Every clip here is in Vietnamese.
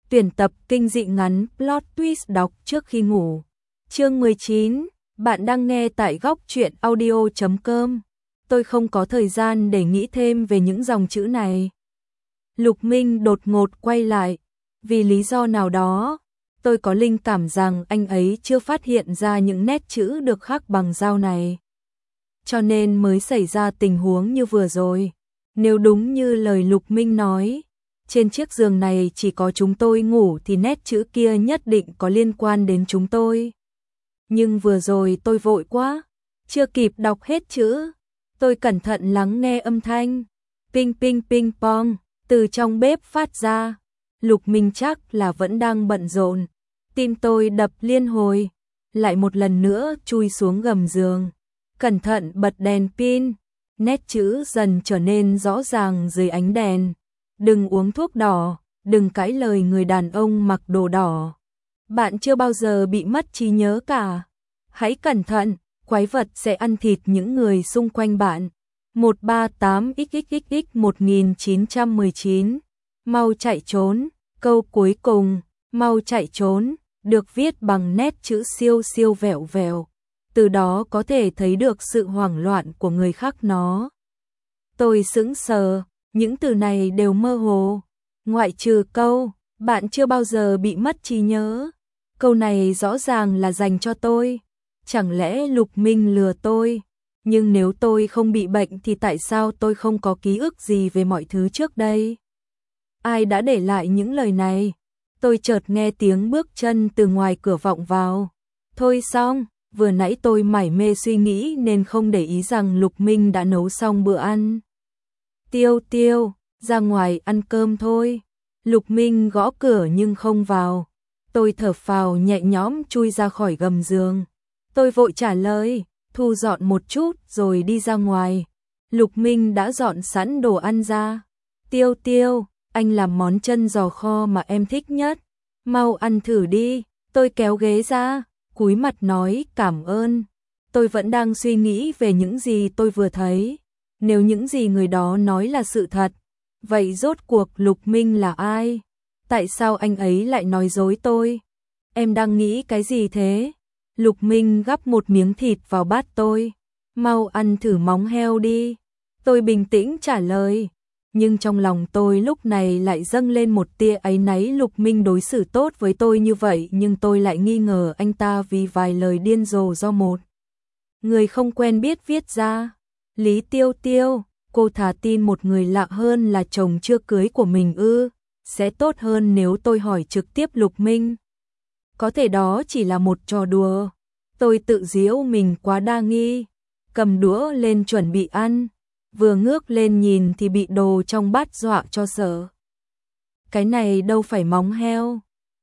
Tuyển tập kinh dị ngắn plot twist đọc trước khi ngủ. Chương 19, bạn đang nghe tại góc truyện audio.com. Tôi không có thời gian để nghĩ thêm về những dòng chữ này. Lục Minh đột ngột quay lại. Vì lý do nào đó, tôi có linh cảm rằng anh ấy chưa phát hiện ra những nét chữ được khắc bằng dao này. Cho nên mới xảy ra tình huống như vừa rồi. Nếu đúng như lời Lục Minh nói, trên chiếc giường này chỉ có chúng tôi ngủ thì nét chữ kia nhất định có liên quan đến chúng tôi. Nhưng vừa rồi tôi vội quá, chưa kịp đọc hết chữ. Tôi cẩn thận lắng nghe âm thanh. Ping ping ping pong, từ trong bếp phát ra. Lục Minh chắc là vẫn đang bận rộn. Tim tôi đập liên hồi. Lại một lần nữa chui xuống gầm giường. Cẩn thận bật đèn pin. Nét chữ dần trở nên rõ ràng dưới ánh đèn. Đừng uống thuốc đỏ, đừng cãi lời người đàn ông mặc đồ đỏ. Bạn chưa bao giờ bị mất trí nhớ cả. Hãy cẩn thận, quái vật sẽ ăn thịt những người xung quanh bạn. 138xxxx 1919. Mau chạy trốn, câu cuối cùng, mau chạy trốn, được viết bằng nét chữ siêu siêu vẹo vẹo. Từ đó có thể thấy được sự hoảng loạn của người khác nó. Tôi sững sờ, những từ này đều mơ hồ. Ngoại trừ câu, bạn chưa bao giờ bị mất trí nhớ. Câu này rõ ràng là dành cho tôi. Chẳng lẽ Lục Minh lừa tôi? Nhưng nếu tôi không bị bệnh thì tại sao tôi không có ký ức gì về mọi thứ trước đây? Ai đã để lại những lời này? Tôi chợt nghe tiếng bước chân từ ngoài cửa vọng vào. Thôi xong, vừa nãy tôi mải mê suy nghĩ nên không để ý rằng Lục Minh đã nấu xong bữa ăn. Tiêu Tiêu, ra ngoài ăn cơm thôi. Lục Minh gõ cửa nhưng không vào. Tôi thở phào nhẹ nhõm chui ra khỏi gầm giường. Tôi vội trả lời, thu dọn một chút rồi đi ra ngoài. Lục Minh đã dọn sẵn đồ ăn ra. Tiêu Tiêu, anh làm món chân giò kho mà em thích nhất. Mau ăn thử đi. Tôi kéo ghế ra, cúi mặt nói cảm ơn. Tôi vẫn đang suy nghĩ về những gì tôi vừa thấy. Nếu những gì người đó nói là sự thật, vậy rốt cuộc Lục Minh là ai? Tại sao anh ấy lại nói dối tôi? Em đang nghĩ cái gì thế? Lục Minh gắp một miếng thịt vào bát tôi. Mau ăn thử móng heo đi. Tôi bình tĩnh trả lời. Nhưng trong lòng tôi lúc này lại dâng lên một tia áy náy. Lục Minh đối xử tốt với tôi như vậy nhưng tôi lại nghi ngờ anh ta vì vài lời điên rồ do một người không quen biết viết ra. Lý Tiêu Tiêu, cô thà tin một người lạ hơn là chồng chưa cưới của mình ư? Sẽ tốt hơn nếu tôi hỏi trực tiếp Lục Minh. Có thể đó chỉ là một trò đùa. Tôi tự giễu mình quá đa nghi. Cầm đũa lên chuẩn bị ăn. Vừa ngước lên nhìn thì bị đồ trong bát dọa cho sợ. Cái này đâu phải móng heo.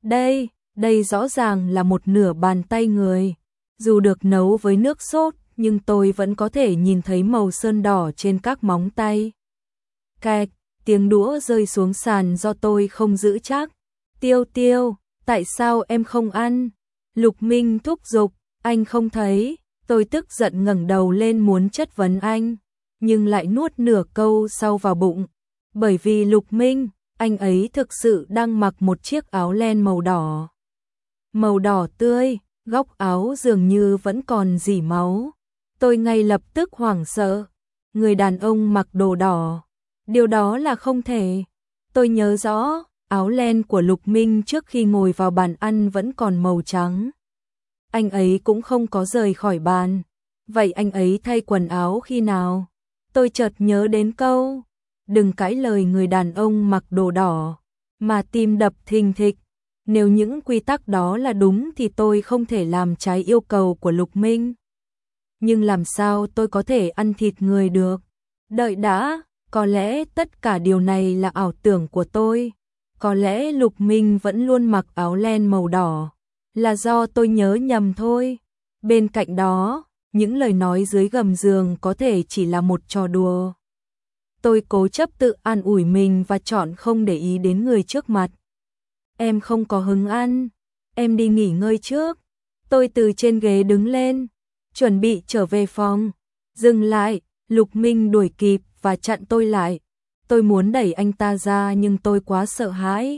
Đây rõ ràng là một nửa bàn tay người. Dù được nấu với nước sốt, nhưng tôi vẫn có thể nhìn thấy màu sơn đỏ trên các móng tay. Cạch, tiếng đũa rơi xuống sàn do tôi không giữ chắc. Tiêu Tiêu, tại sao em không ăn? Lục Minh thúc giục, anh không thấy. Tôi tức giận ngẩng đầu lên muốn chất vấn anh, nhưng lại nuốt nửa câu sau vào bụng. Bởi vì Lục Minh, anh ấy thực sự đang mặc một chiếc áo len màu đỏ. Màu đỏ tươi, góc áo dường như vẫn còn rỉ máu. Tôi ngay lập tức hoảng sợ. Người đàn ông mặc đồ đỏ. Điều đó là không thể. Tôi nhớ rõ, áo len của Lục Minh trước khi ngồi vào bàn ăn vẫn còn màu trắng. Anh ấy cũng không có rời khỏi bàn. Vậy anh ấy thay quần áo khi nào? Tôi chợt nhớ đến câu, đừng cãi lời người đàn ông mặc đồ đỏ, mà tim đập thình thịch. Nếu những quy tắc đó là đúng thì tôi không thể làm trái yêu cầu của Lục Minh. Nhưng làm sao tôi có thể ăn thịt người được? Đợi đã, có lẽ tất cả điều này là ảo tưởng của tôi. Có lẽ Lục Minh vẫn luôn mặc áo len màu đỏ. Là do tôi nhớ nhầm thôi. Bên cạnh đó, những lời nói dưới gầm giường có thể chỉ là một trò đùa. Tôi cố chấp tự an ủi mình và chọn không để ý đến người trước mặt. Em không có hứng ăn, em đi nghỉ ngơi trước. Tôi từ trên ghế đứng lên, chuẩn bị trở về phòng. Dừng lại, Lục Minh đuổi kịp và chặn tôi lại. Tôi muốn đẩy anh ta ra nhưng tôi quá sợ hãi.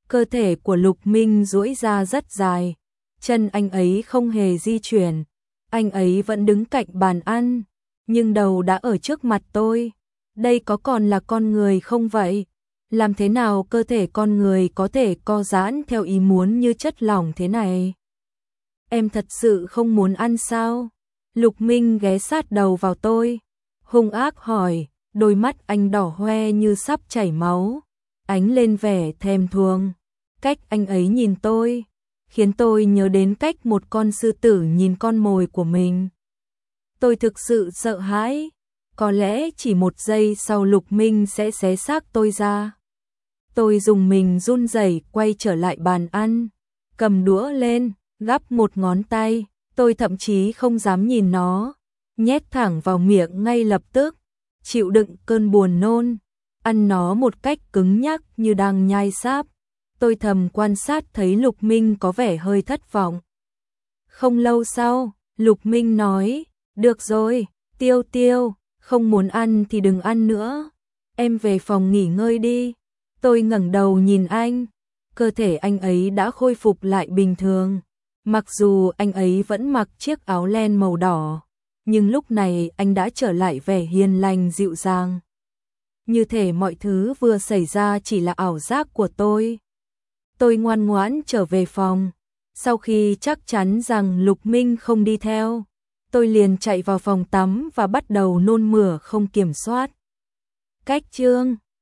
Cơ thể của Lục Minh duỗi ra rất dài, chân anh ấy không hề di chuyển, anh ấy vẫn đứng cạnh bàn ăn, nhưng đầu đã ở trước mặt tôi. Đây có còn là con người không vậy? Làm thế nào cơ thể con người có thể co giãn theo ý muốn như chất lỏng thế này? Em thật sự không muốn ăn sao? Lục Minh ghé sát đầu vào tôi, hung ác hỏi, đôi mắt anh đỏ hoe như sắp chảy máu, ánh lên vẻ thèm thuồng. Cách anh ấy nhìn tôi, khiến tôi nhớ đến cách một con sư tử nhìn con mồi của mình. Tôi thực sự sợ hãi, có lẽ chỉ một giây sau Lục Minh sẽ xé xác tôi ra. Tôi dùng mình run rẩy quay trở lại bàn ăn, cầm đũa lên, gắp một ngón tay, tôi thậm chí không dám nhìn nó, nhét thẳng vào miệng ngay lập tức, chịu đựng cơn buồn nôn, ăn nó một cách cứng nhắc như đang nhai sáp. Tôi thầm quan sát thấy Lục Minh có vẻ hơi thất vọng. Không lâu sau, Lục Minh nói, được rồi, Tiêu Tiêu, không muốn ăn thì đừng ăn nữa, em về phòng nghỉ ngơi đi. Tôi ngẩng đầu nhìn anh, cơ thể anh ấy đã khôi phục lại bình thường. Mặc dù anh ấy vẫn mặc chiếc áo len màu đỏ, nhưng lúc này anh đã trở lại vẻ hiền lành dịu dàng. Như thể mọi thứ vừa xảy ra chỉ là ảo giác của tôi. Tôi ngoan ngoãn trở về phòng. Sau khi chắc chắn rằng Lục Minh không đi theo, tôi liền chạy vào phòng tắm và bắt đầu nôn mửa không kiểm soát. Cách chương